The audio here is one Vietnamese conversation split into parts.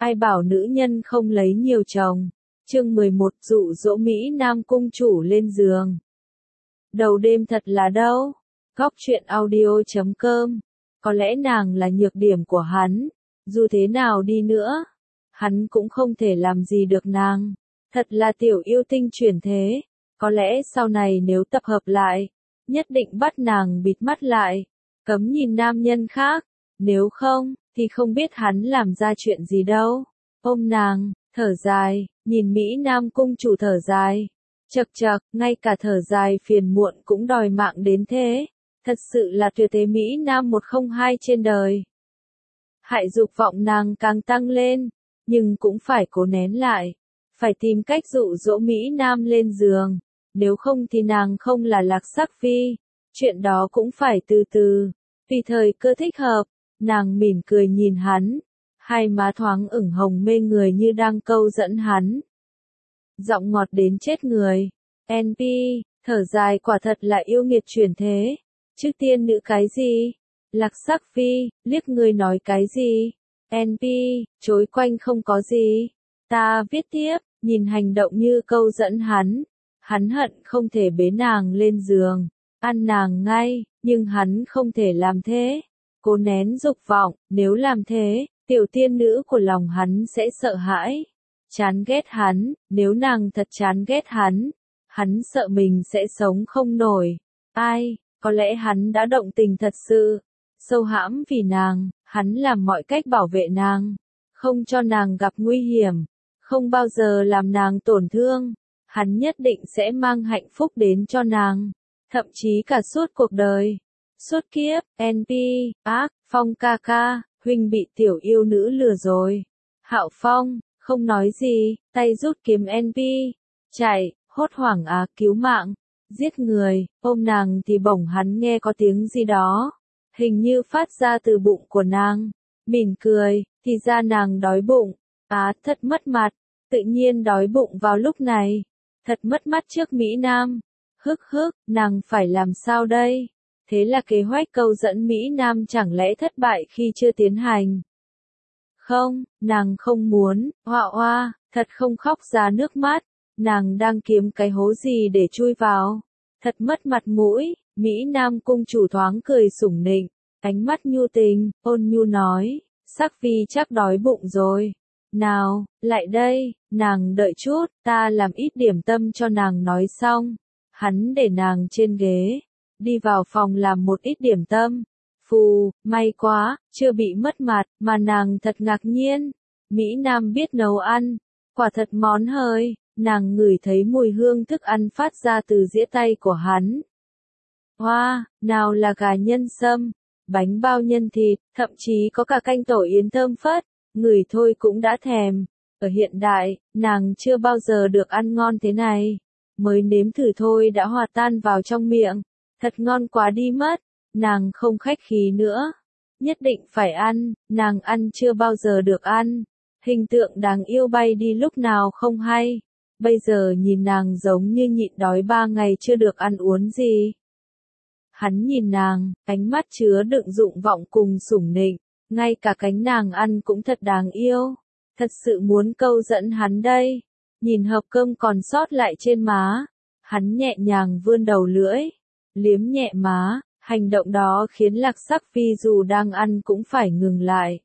Ai bảo nữ nhân không lấy nhiều chồng. Chương 11 dụ dỗ Mỹ Nam cung chủ lên giường. Đầu đêm thật là đâu. Góc truyện audio.com. Có lẽ nàng là nhược điểm của hắn. Dù thế nào đi nữa, hắn cũng không thể làm gì được nàng. Thật là tiểu yêu tinh chuyển thế. Có lẽ sau này nếu tập hợp lại, nhất định bắt nàng bịt mắt lại, cấm nhìn nam nhân khác. Nếu không, thì không biết hắn làm ra chuyện gì đâu. Ôm nàng, thở dài, nhìn Mỹ Nam cung chủ thở dài. Chậc chậc, ngay cả thở dài phiền muộn cũng đòi mạng đến thế. Thật sự là tuyệt thế Mỹ Nam 102 trên đời. Hại dục vọng nàng càng tăng lên, nhưng cũng phải cố nén lại. Phải tìm cách dụ dỗ Mỹ Nam lên giường. Nếu không thì nàng không là Lạc Sắc Phi. Chuyện đó cũng phải từ từ, tùy thời cơ thích hợp. Nàng mỉm cười nhìn hắn, hai má thoáng ửng hồng mê người như đang câu dẫn hắn. Giọng ngọt đến chết người. NP, thở dài quả thật là yêu nghiệt chuyển thế. Chứ tiên nữ cái gì? Lạc Sắc Phi, liếc người nói cái gì? NP, chối quanh không có gì. Ta viết tiếp, nhìn hành động như câu dẫn hắn. Hắn hận không thể bế nàng lên giường, ăn nàng ngay, nhưng hắn không thể làm thế. Cố nén dục vọng, nếu làm thế, tiểu tiên nữ của lòng hắn sẽ sợ hãi. Chán ghét hắn, nếu nàng thật chán ghét hắn sợ mình sẽ sống không nổi. Ai, có lẽ hắn đã động tình thật sự, sâu hãm vì nàng, hắn làm mọi cách bảo vệ nàng, không cho nàng gặp nguy hiểm, không bao giờ làm nàng tổn thương. Hắn nhất định sẽ mang hạnh phúc đến cho nàng, thậm chí cả suốt cuộc đời. Suốt kiếp, NP, ác, Phong ca ca, huynh bị tiểu yêu nữ lừa rồi. Hạo Phong, không nói gì, tay rút kiếm NP, chạy, hốt hoảng cứu mạng, giết người, ôm nàng thì bỗng hắn nghe có tiếng gì đó, hình như phát ra từ bụng của nàng. Mỉm cười, thì ra nàng đói bụng, thật mất mặt, tự nhiên đói bụng vào lúc này. Thật mất mắt trước Mỹ Nam. Nàng phải làm sao đây? Thế là kế hoạch câu dẫn Mỹ Nam chẳng lẽ thất bại khi chưa tiến hành? Không, nàng không muốn, oa, thật không khóc ra nước mắt. Nàng đang kiếm cái hố gì để chui vào? Thật mất mặt mũi. Mỹ Nam cung chủ thoáng cười sủng nịnh, ánh mắt nhu tình, ôn nhu nói, Sắc Phi chắc đói bụng rồi. Nào, lại đây, nàng đợi chút, ta làm ít điểm tâm cho nàng. Nói xong, hắn để nàng trên ghế, đi vào phòng làm một ít điểm tâm. Phù, may quá, chưa bị mất mặt, mà nàng thật ngạc nhiên. Mỹ Nam biết nấu ăn, quả thật món hời, nàng ngửi thấy mùi hương thức ăn phát ra từ dĩa tay của hắn. Hoa, nào là gà nhân sâm, bánh bao nhân thịt, thậm chí có cả canh tổ yến thơm phết. Ngửi thôi cũng đã thèm. Ở hiện đại, nàng chưa bao giờ được ăn ngon thế này. Mới nếm thử thôi đã hòa tan vào trong miệng. Thật ngon quá đi mất. Nàng không khách khí nữa. Nhất định phải ăn, nàng ăn chưa bao giờ được ăn. Hình tượng đáng yêu bay đi lúc nào không hay. Bây giờ nhìn nàng giống như nhịn đói 3 ngày chưa được ăn uống gì. Hắn nhìn nàng, ánh mắt chứa đựng dụng vọng cùng sủng nịnh. Ngay cả cánh nàng ăn cũng thật đáng yêu. Thật sự muốn câu dẫn hắn đây. Nhìn hộp cơm còn sót lại trên má. Hắn nhẹ nhàng vươn đầu lưỡi. Liếm nhẹ má. Hành động đó khiến Lạc Sắc Phi dù đang ăn cũng phải ngừng lại.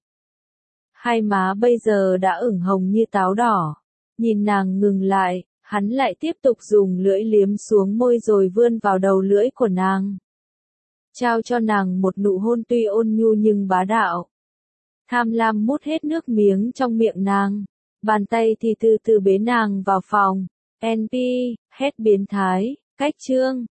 Hai má bây giờ đã ửng hồng như táo đỏ. Nhìn nàng ngừng lại, hắn lại tiếp tục dùng lưỡi liếm xuống môi rồi vươn vào đầu lưỡi của nàng. Trao cho nàng một nụ hôn tuy ôn nhu nhưng bá đạo. Tham lam mút hết nước miếng trong miệng nàng. Bàn tay thì từ từ bế nàng vào phòng. NP, hét biến thái, cách chương.